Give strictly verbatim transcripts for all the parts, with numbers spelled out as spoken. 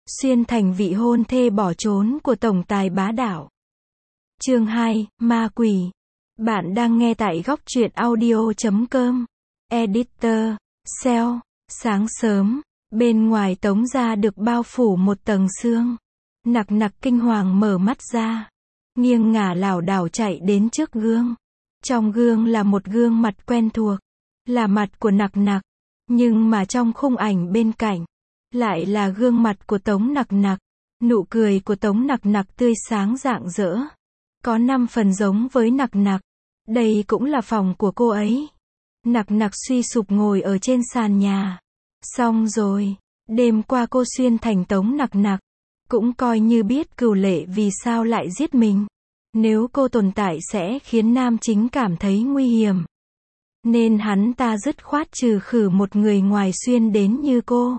Xuyên thành vị hôn thê bỏ trốn của tổng tài bá đạo. Chương hai, Ma Quỷ. Bạn đang nghe tại góc truyện audio chấm com. Editor, Sell. Sáng sớm, bên ngoài Tống gia được bao phủ một tầng sương. Nặc nặc kinh hoàng mở mắt ra, nghiêng ngả lảo đảo chạy đến trước gương. Trong gương là một gương mặt quen thuộc, là mặt của Nặc Nặc, nhưng mà trong khung ảnh bên cạnh lại là gương mặt của Tống Nặc Nặc. Nụ cười của Tống Nặc Nặc tươi sáng rạng rỡ, có năm phần giống với Nặc Nặc. Đây cũng là phòng của cô ấy. Nặc Nặc suy sụp ngồi ở trên sàn nhà. Xong rồi, đêm qua cô xuyên thành Tống Nặc Nặc, cũng coi như biết Cửu Lệ vì sao lại giết mình. Nếu cô tồn tại sẽ khiến nam chính cảm thấy nguy hiểm, nên hắn ta dứt khoát trừ khử một người ngoài xuyên đến như cô.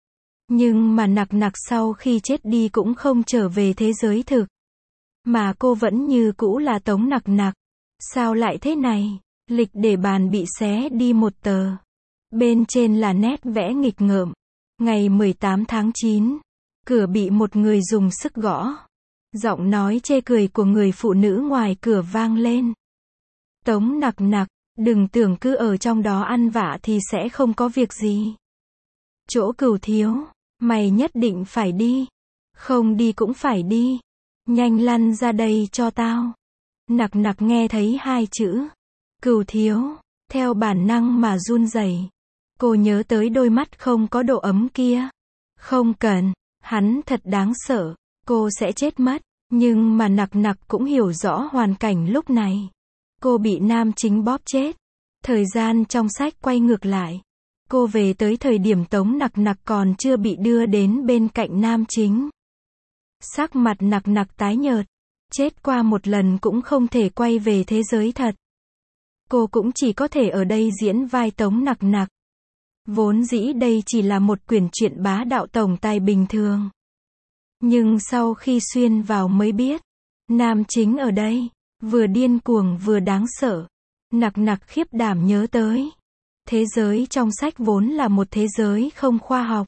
Nhưng mà Nặc Nặc sau khi chết đi cũng không trở về thế giới thực, mà cô vẫn như cũ là Tống Nặc Nặc. Sao lại thế này? Lịch để bàn bị xé đi một tờ. Bên trên là nét vẽ nghịch ngợm. Ngày mười tám tháng chín, cửa bị một người dùng sức gõ. Giọng nói chê cười của người phụ nữ ngoài cửa vang lên. Tống Nặc Nặc, đừng tưởng cứ ở trong đó ăn vạ thì sẽ không có việc gì. Chỗ Cửu thiếu, mày nhất định phải đi. Không đi cũng phải đi. Nhanh lăn ra đây cho tao. Nặc Nặc nghe thấy hai chữ Cửu thiếu, theo bản năng mà run rẩy. Cô nhớ tới đôi mắt không có độ ấm kia. Không cần, hắn thật đáng sợ, cô sẽ chết mất. Nhưng mà Nặc Nặc cũng hiểu rõ hoàn cảnh lúc này. Cô bị nam chính bóp chết. Thời gian trong sách quay ngược lại. Cô về tới thời điểm Tống Nặc Nặc còn chưa bị đưa đến bên cạnh nam chính. Sắc mặt Nặc Nặc tái nhợt. Chết qua một lần cũng không thể quay về thế giới thật. Cô cũng chỉ có thể ở đây diễn vai Tống Nặc Nặc. Vốn dĩ đây chỉ là một quyển truyện bá đạo tổng tài bình thường. Nhưng sau khi xuyên vào mới biết, nam chính ở đây, vừa điên cuồng vừa đáng sợ. Nặc Nặc khiếp đảm nhớ tới. Thế giới trong sách vốn là một thế giới không khoa học.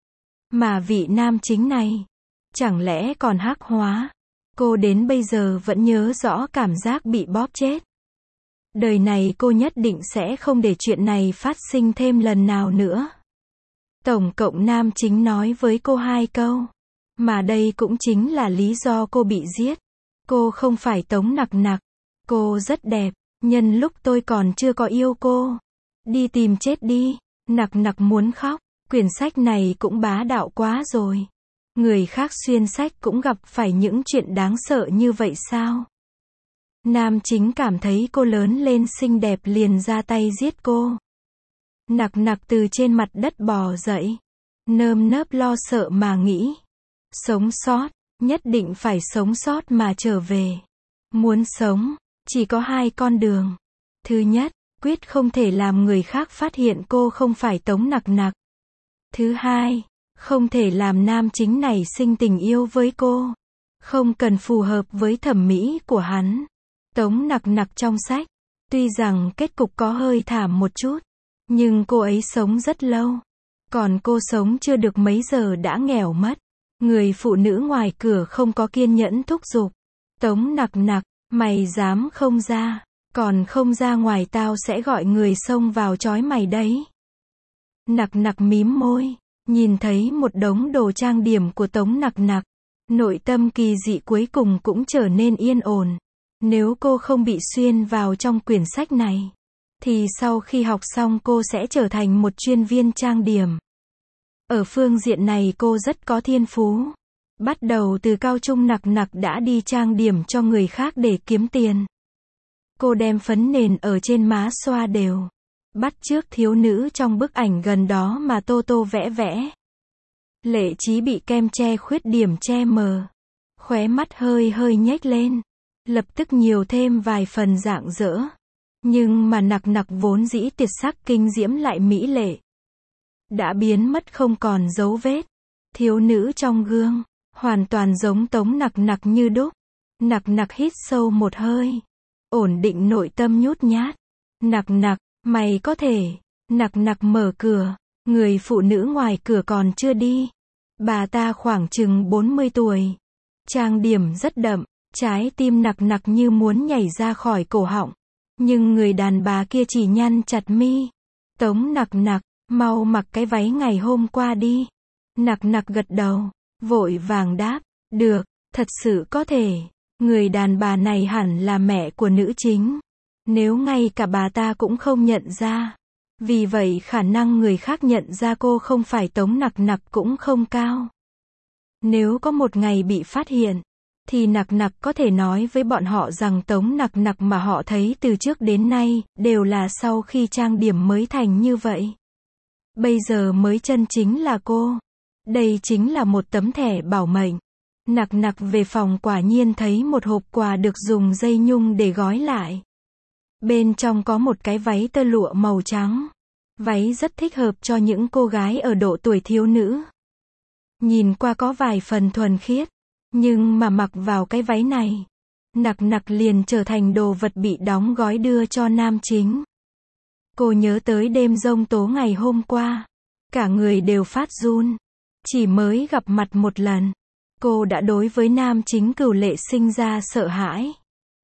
Mà vị nam chính này, chẳng lẽ còn hắc hóa? Cô đến bây giờ vẫn nhớ rõ cảm giác bị bóp chết. Đời này cô nhất định sẽ không để chuyện này phát sinh thêm lần nào nữa. Tổng cộng nam chính nói với cô hai câu. Mà đây cũng chính là lý do cô bị giết. Cô không phải Tống Nặc Nặc. Cô rất đẹp. Nhân lúc tôi còn chưa có yêu cô. Đi tìm chết đi. Nặc Nặc muốn khóc. Quyển sách này cũng bá đạo quá rồi. Người khác xuyên sách cũng gặp phải những chuyện đáng sợ như vậy sao? Nam chính cảm thấy cô lớn lên xinh đẹp liền ra tay giết cô. Nặc Nặc từ trên mặt đất bò dậy. Nơm nớp lo sợ mà nghĩ. Sống sót, nhất định phải sống sót mà trở về. Muốn sống, chỉ có hai con đường. Thứ nhất, quyết không thể làm người khác phát hiện cô không phải Tống Nặc Nặc. Thứ hai, không thể làm nam chính này sinh tình yêu với cô. Không cần phù hợp với thẩm mỹ của hắn. Tống Nặc Nặc trong sách, tuy rằng kết cục có hơi thảm một chút, nhưng cô ấy sống rất lâu. Còn cô sống chưa được mấy giờ đã nghèo mất. Người phụ nữ ngoài cửa không có kiên nhẫn thúc giục. Tống Nặc Nặc, mày dám không ra, còn không ra ngoài tao sẽ gọi người xông vào trói mày đấy. Nặc Nặc mím môi, nhìn thấy một đống đồ trang điểm của Tống Nặc Nặc. Nội tâm kỳ dị cuối cùng cũng trở nên yên ổn. Nếu cô không bị xuyên vào trong quyển sách này, thì sau khi học xong cô sẽ trở thành một chuyên viên trang điểm. Ở phương diện này cô rất có thiên phú. Bắt đầu từ cao trung Nặc Nặc đã đi trang điểm cho người khác để kiếm tiền. Cô đem phấn nền ở trên má xoa đều. Bắt chước thiếu nữ trong bức ảnh gần đó mà tô tô vẽ vẽ. Lệ Chí bị kem che khuyết điểm che mờ. Khóe mắt hơi hơi nhếch lên. Lập tức nhiều thêm vài phần rạng rỡ. Nhưng mà Nặc Nặc vốn dĩ tuyệt sắc kinh diễm lại mỹ lệ. Đã biến mất không còn dấu vết. Thiếu nữ trong gương, hoàn toàn giống Tống Nặc Nặc như đúc. Nặc Nặc hít sâu một hơi. Ổn định nội tâm nhút nhát. Nặc Nặc, mày có thể. Nặc Nặc mở cửa. Người phụ nữ ngoài cửa còn chưa đi. Bà ta khoảng chừng bốn mươi tuổi. Trang điểm rất đậm, trái tim nặc nặc như muốn nhảy ra khỏi cổ họng. Nhưng người đàn bà kia chỉ nhăn chặt mi. Tống nặc nặc, mau mặc cái váy ngày hôm qua đi. Nặc nặc gật đầu, vội vàng đáp, được, thật sự có thể. Người đàn bà này hẳn là mẹ của nữ chính. Nếu ngay cả bà ta cũng không nhận ra. Vì vậy khả năng người khác nhận ra cô không phải Tống nặc nặc cũng không cao. Nếu có một ngày bị phát hiện, thì nặc nặc có thể nói với bọn họ rằng Tống nặc nặc mà họ thấy từ trước đến nay, đều là sau khi trang điểm mới thành như vậy. Bây giờ mới chân chính là cô. Đây chính là một tấm thẻ bảo mệnh. Nặc nặc về phòng quả nhiên thấy một hộp quà được dùng dây nhung để gói lại. Bên trong có một cái váy tơ lụa màu trắng. Váy rất thích hợp cho những cô gái ở độ tuổi thiếu nữ. Nhìn qua có vài phần thuần khiết. Nhưng mà mặc vào cái váy này, nặc nặc liền trở thành đồ vật bị đóng gói đưa cho nam chính. Cô nhớ tới đêm giông tố ngày hôm qua. Cả người đều phát run. Chỉ mới gặp mặt một lần, cô đã đối với nam chính Cửu Lệ sinh ra sợ hãi.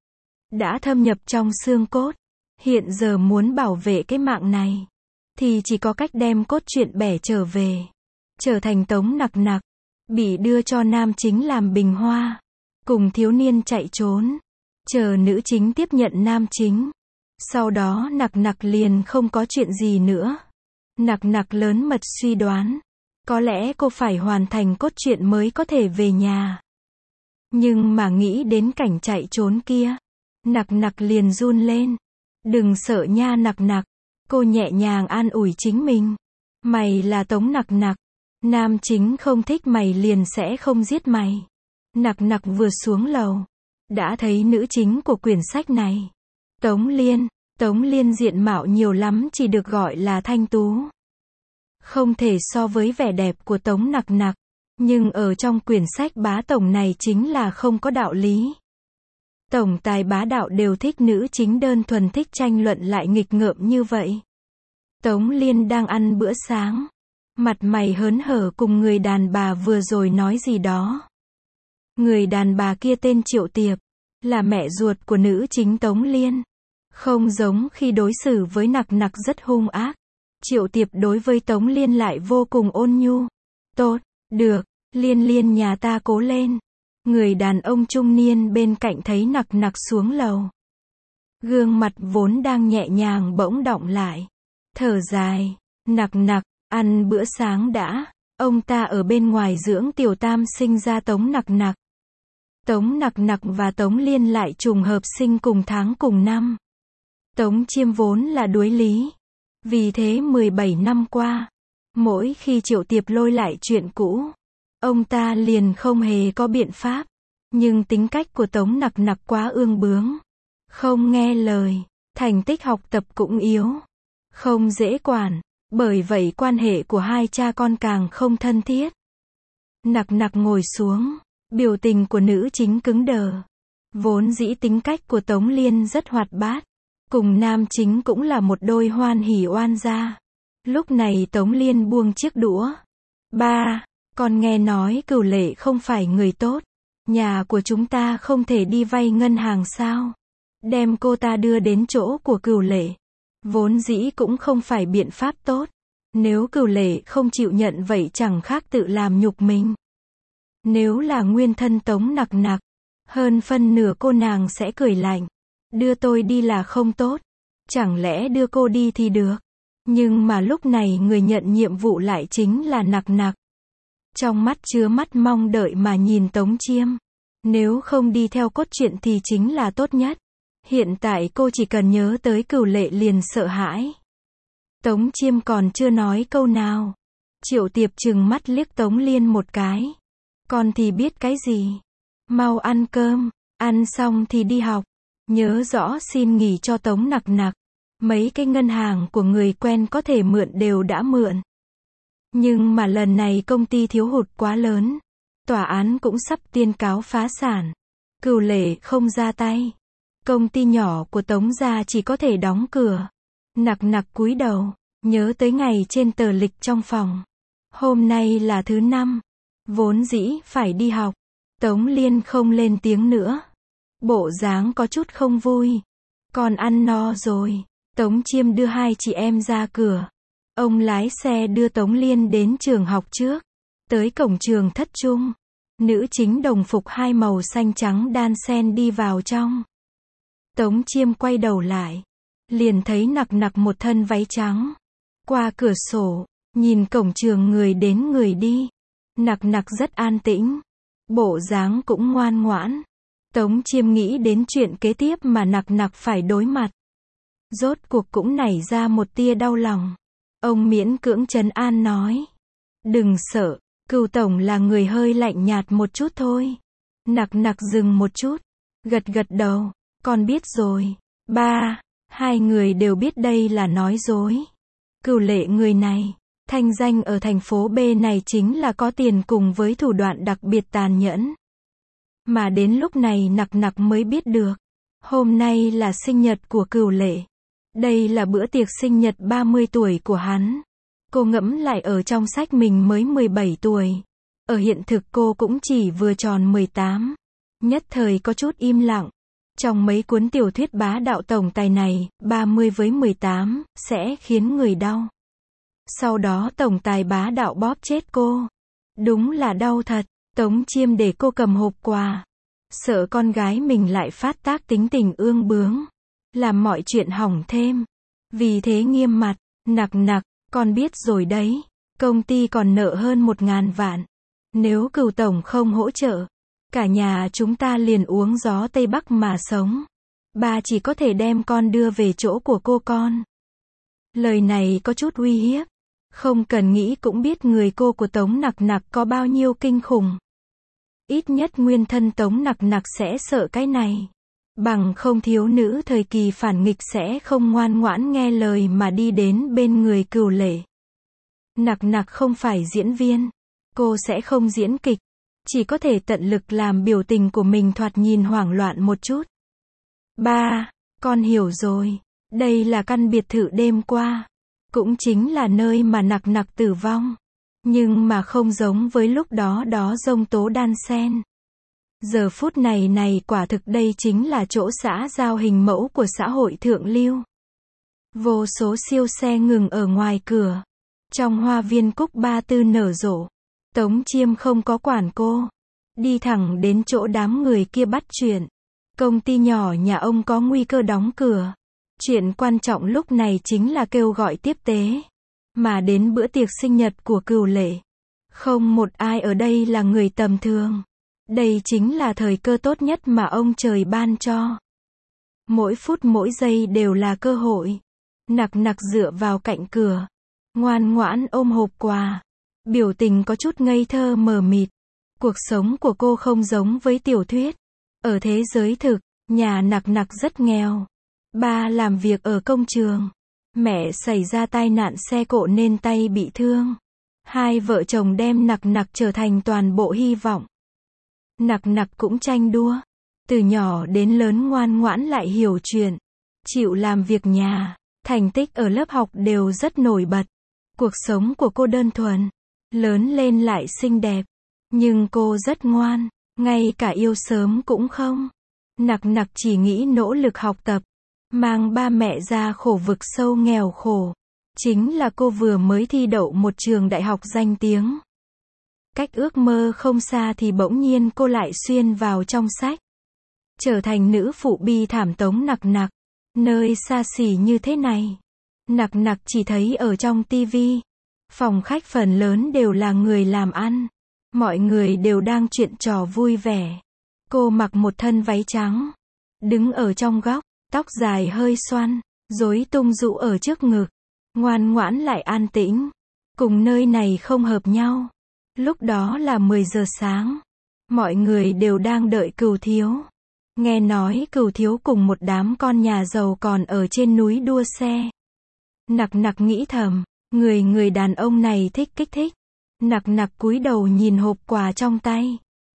Đã thâm nhập trong xương cốt. Hiện giờ muốn bảo vệ cái mạng này, thì chỉ có cách đem cốt truyện bẻ trở về. Trở thành Tống nặc nặc. Bị đưa cho nam chính làm bình hoa. Cùng thiếu niên chạy trốn. Chờ nữ chính tiếp nhận nam chính. Sau đó nặc nặc liền không có chuyện gì nữa. Nặc nặc lớn mật suy đoán. Có lẽ cô phải hoàn thành cốt truyện mới có thể về nhà. Nhưng mà nghĩ đến cảnh chạy trốn kia. Nặc nặc liền run lên. Đừng sợ nha nặc nặc. Cô nhẹ nhàng an ủi chính mình. Mày là Tống nặc nặc. Nam chính không thích mày liền sẽ không giết mày. Nặc nặc vừa xuống lầu, đã thấy nữ chính của quyển sách này. Tống Liên. Tống Liên diện mạo nhiều lắm chỉ được gọi là thanh tú. Không thể so với vẻ đẹp của Tống nặc nặc. Nhưng ở trong quyển sách bá tổng này chính là không có đạo lý. Tổng tài bá đạo đều thích nữ chính đơn thuần thích tranh luận lại nghịch ngợm như vậy. Tống Liên đang ăn bữa sáng. Mặt mày hớn hở cùng người đàn bà vừa rồi nói gì đó. Người đàn bà kia tên Triệu Tiệp, là mẹ ruột của nữ chính Tống Liên. Không giống khi đối xử với nặc nặc rất hung ác. Triệu Tiệp đối với Tống Liên lại vô cùng ôn nhu. Tốt, được, Liên Liên nhà ta cố lên. Người đàn ông trung niên bên cạnh thấy nặc nặc xuống lầu. Gương mặt vốn đang nhẹ nhàng bỗng đọng lại. Thở dài, nặc nặc. Ăn bữa sáng đã, ông ta ở bên ngoài dưỡng tiểu tam sinh ra Tống nặc nặc. Tống nặc nặc và Tống Liên lại trùng hợp sinh cùng tháng cùng năm. Tống Chiêm vốn là đuối lý. Vì thế mười bảy năm qua, mỗi khi Triệu Tiệp lôi lại chuyện cũ, ông ta liền không hề có biện pháp. Nhưng tính cách của Tống nặc nặc quá ương bướng. Không nghe lời, thành tích học tập cũng yếu. Không dễ quản. Bởi vậy quan hệ của hai cha con càng không thân thiết. Nặc nặc ngồi xuống, biểu tình của nữ chính cứng đờ. Vốn dĩ tính cách của Tống Liên rất hoạt bát. Cùng nam chính cũng là một đôi hoan hỉ oan gia. Lúc này Tống Liên buông chiếc đũa. Ba, con nghe nói Cửu Lệ không phải người tốt. Nhà của chúng ta không thể đi vay ngân hàng sao? Đem cô ta đưa đến chỗ của Cửu Lệ. Vốn dĩ cũng không phải biện pháp tốt. Nếu Cửu Lệ không chịu nhận vậy chẳng khác tự làm nhục mình. Nếu là nguyên thân Tống nặc nặc, hơn phân nửa cô nàng sẽ cười lạnh. Đưa tôi đi là không tốt. Chẳng lẽ đưa cô đi thì được. Nhưng mà lúc này người nhận nhiệm vụ lại chính là nặc nặc. Trong mắt chứa mắt mong đợi mà nhìn Tống Chiêm. Nếu không đi theo cốt truyện thì chính là tốt nhất. Hiện tại cô chỉ cần nhớ tới Cửu Lệ liền sợ hãi. Tống Chiêm còn chưa nói câu nào. Triệu Tiệp trừng mắt liếc Tống Liên một cái. Con thì biết cái gì. Mau ăn cơm, ăn xong thì đi học. Nhớ rõ xin nghỉ cho Tống nặc nặc. Mấy cái ngân hàng của người quen có thể mượn đều đã mượn. Nhưng mà lần này công ty thiếu hụt quá lớn. Tòa án cũng sắp tuyên cáo phá sản. Cửu Lệ không ra tay. Công ty nhỏ của Tống gia chỉ có thể đóng cửa. Nặc nặc cúi đầu, nhớ tới ngày trên tờ lịch trong phòng. Hôm nay là thứ năm. Vốn dĩ phải đi học. Tống Liên không lên tiếng nữa. Bộ dáng có chút không vui. Con ăn no rồi. Tống Chiêm đưa hai chị em ra cửa. Ông lái xe đưa Tống Liên đến trường học trước. Tới cổng trường thất trung. Nữ chính đồng phục hai màu xanh trắng đan xen đi vào trong. Tống Chiêm quay đầu lại. Liền thấy Nặc Nặc một thân váy trắng. Qua cửa sổ, nhìn cổng trường người đến người đi. Nặc Nặc rất an tĩnh. Bộ dáng cũng ngoan ngoãn. Tống Chiêm nghĩ đến chuyện kế tiếp mà Nặc Nặc phải đối mặt. Rốt cuộc cũng nảy ra một tia đau lòng. Ông miễn cưỡng trấn an nói. Đừng sợ, Cửu tổng là người hơi lạnh nhạt một chút thôi. Nặc Nặc dừng một chút. Gật gật đầu. Con biết rồi. Ba, hai người đều biết đây là nói dối. Cửu Lệ người này, thanh danh ở thành phố B này chính là có tiền cùng với thủ đoạn đặc biệt tàn nhẫn. Mà đến lúc này Nặc Nặc mới biết được. Hôm nay là sinh nhật của Cửu Lệ. Đây là bữa tiệc sinh nhật ba mươi tuổi của hắn. Cô ngẫm lại ở trong sách mình mới mười bảy tuổi. Ở hiện thực cô cũng chỉ vừa tròn mười tám. Nhất thời có chút im lặng. Trong mấy cuốn tiểu thuyết bá đạo tổng tài này, ba mươi với mười tám, sẽ khiến người đau. Sau đó tổng tài bá đạo bóp chết cô. Đúng là đau thật. Tống Chiêm để cô cầm hộp quà. Sợ con gái mình lại phát tác tính tình ương bướng. Làm mọi chuyện hỏng thêm. Vì thế nghiêm mặt. Nặc Nặc, con biết rồi đấy. Công ty còn nợ hơn một ngàn vạn. Nếu Cửu tổng không hỗ trợ, cả nhà chúng ta liền uống gió Tây Bắc mà sống. Ba chỉ có thể đem con đưa về chỗ của cô con. Lời này có chút uy hiếp. Không cần nghĩ cũng biết người cô của Tống Nặc Nặc có bao nhiêu kinh khủng. Ít nhất nguyên thân Tống Nặc Nặc sẽ sợ cái này. Bằng không thiếu nữ thời kỳ phản nghịch sẽ không ngoan ngoãn nghe lời mà đi đến bên người Cửu Lệ. Nặc Nặc không phải diễn viên. Cô sẽ không diễn kịch. Chỉ có thể tận lực làm biểu tình của mình thoạt nhìn hoảng loạn một chút. Ba, con hiểu rồi. Đây là căn biệt thự đêm qua. Cũng chính là nơi mà Nặc Nặc tử vong. Nhưng mà không giống với lúc đó đó giông tố đan xen. Giờ phút này này quả thực đây chính là chỗ xã giao hình mẫu của xã hội thượng lưu. Vô số siêu xe ngừng ở ngoài cửa. Trong hoa viên cúc ba tư nở rộ. Tống Chiêm không có quản cô. Đi thẳng đến chỗ đám người kia bắt chuyện. Công ty nhỏ nhà ông có nguy cơ đóng cửa. Chuyện quan trọng lúc này chính là kêu gọi tiếp tế. Mà đến bữa tiệc sinh nhật của Cửu Lệ. Không một ai ở đây là người tầm thường. Đây chính là thời cơ tốt nhất mà ông trời ban cho. Mỗi phút mỗi giây đều là cơ hội. Nặc Nặc dựa vào cạnh cửa. Ngoan ngoãn ôm hộp quà. Biểu tình có chút ngây thơ mờ mịt. Cuộc sống của cô không giống với tiểu thuyết. Ở thế giới thực, nhà Nặc Nặc rất nghèo. Ba làm việc ở công trường. Mẹ xảy ra tai nạn xe cộ nên tay bị thương. Hai vợ chồng đem Nặc Nặc trở thành toàn bộ hy vọng. Nặc Nặc cũng tranh đua. Từ nhỏ đến lớn ngoan ngoãn lại hiểu chuyện. Chịu làm việc nhà. Thành tích ở lớp học đều rất nổi bật. Cuộc sống của cô đơn thuần. Lớn lên lại xinh đẹp. Nhưng cô rất ngoan. Ngay cả yêu sớm cũng không. Nặc Nặc chỉ nghĩ nỗ lực học tập. Mang ba mẹ ra khổ vực sâu nghèo khổ. Chính là cô vừa mới thi đậu một trường đại học danh tiếng. Cách ước mơ không xa thì bỗng nhiên cô lại xuyên vào trong sách. Trở thành nữ phụ bi thảm Tống Nặc Nặc. Nơi xa xỉ như thế này. Nặc Nặc chỉ thấy ở trong tivi. Phòng khách phần lớn đều là người làm ăn. Mọi người đều đang chuyện trò vui vẻ. Cô mặc một thân váy trắng. Đứng ở trong góc, tóc dài hơi xoăn, rối tung rũ ở trước ngực. Ngoan ngoãn lại an tĩnh. Cùng nơi này không hợp nhau. Lúc đó là mười giờ sáng. Mọi người đều đang đợi Cửu thiếu. Nghe nói Cửu thiếu cùng một đám con nhà giàu còn ở trên núi đua xe. Nặc Nặc nghĩ thầm, người người đàn ông này thích kích thích. Nặc Nặc cúi đầu nhìn hộp quà trong tay.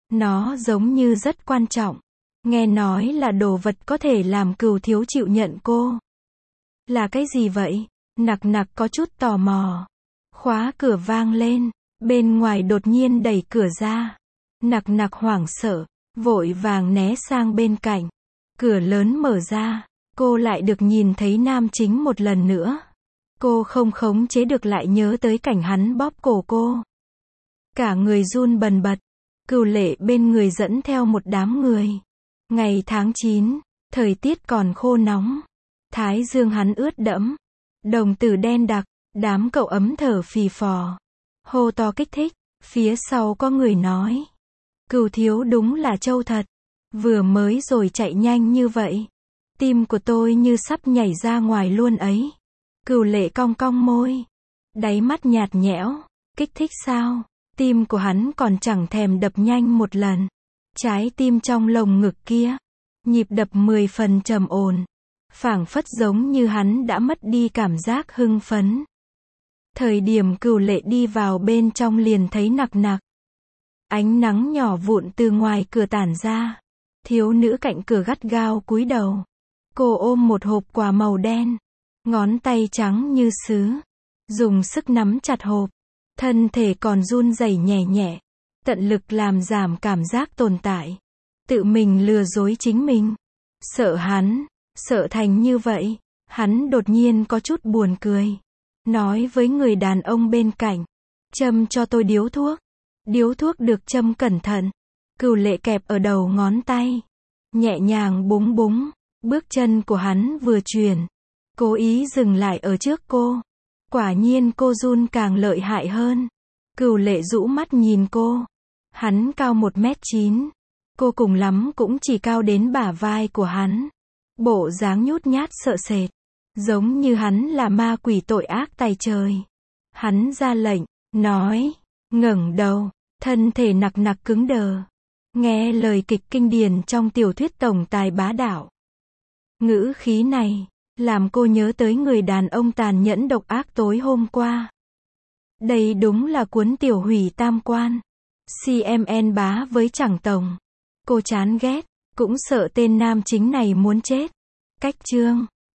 Nó giống như rất quan trọng. Nghe nói là đồ vật có thể làm Cửu thiếu chịu nhận cô. Là cái gì vậy? Nặc Nặc có chút tò mò. Khóa cửa vang lên. Bên ngoài đột nhiên đẩy cửa ra. Nặc nặc hoảng sợ, vội vàng né sang bên cạnh. Cửa lớn mở ra, cô lại được nhìn thấy nam chính một lần nữa. Cô không khống chế được lại nhớ tới cảnh hắn bóp cổ cô. Cả người run bần bật. Cửu Lệ bên người dẫn theo một đám người. Ngày tháng chín, thời tiết còn khô nóng. Thái dương hắn ướt đẫm. Đồng tử đen đặc, đám cậu ấm thở phì phò. Hô to kích thích, phía sau có người nói. Cửu thiếu đúng là trâu thật. Vừa mới rồi chạy nhanh như vậy. Tim của tôi như sắp nhảy ra ngoài luôn ấy. Cửu Lệ cong cong môi. Đáy mắt nhạt nhẽo. Kích thích sao? Tim của hắn còn chẳng thèm đập nhanh một lần. Trái tim trong lồng ngực kia. Nhịp đập mười phần trầm ổn. Phảng phất giống như hắn đã mất đi cảm giác hưng phấn. Thời điểm Cửu Lệ đi vào bên trong liền thấy nặc nặc. Ánh nắng nhỏ vụn từ ngoài cửa tản ra. Thiếu nữ cạnh cửa gắt gao cúi đầu. Cô ôm một hộp quà màu đen. Ngón tay trắng như sứ. Dùng sức nắm chặt hộp. Thân thể còn run rẩy nhẹ nhẹ. Tận lực làm giảm cảm giác tồn tại. Tự mình lừa dối chính mình. Sợ hắn. Sợ thành như vậy. Hắn đột nhiên có chút buồn cười. Nói với người đàn ông bên cạnh. Châm cho tôi điếu thuốc. Điếu thuốc được châm cẩn thận. Cửu Lệ kẹp ở đầu ngón tay. Nhẹ nhàng búng búng. Bước chân của hắn vừa chuyển. Cố ý dừng lại ở trước cô. Quả nhiên cô run càng lợi hại hơn. Cửu Lệ rũ mắt nhìn cô. Hắn cao một mét chín. Cô cùng lắm cũng chỉ cao đến bả vai của hắn. Bộ dáng nhút nhát sợ sệt. Giống như hắn là ma quỷ tội ác tày trời. Hắn ra lệnh, nói, ngẩng đầu, thân thể nặc nặc cứng đờ. Nghe lời kịch kinh điển trong tiểu thuyết tổng tài bá đạo. Ngữ khí này, làm cô nhớ tới người đàn ông tàn nhẫn độc ác tối hôm qua. Đây đúng là cuốn tiểu hủy tam quan. xê em en bá với chẳng tổng. Cô chán ghét, cũng sợ tên nam chính này muốn chết. Cách chương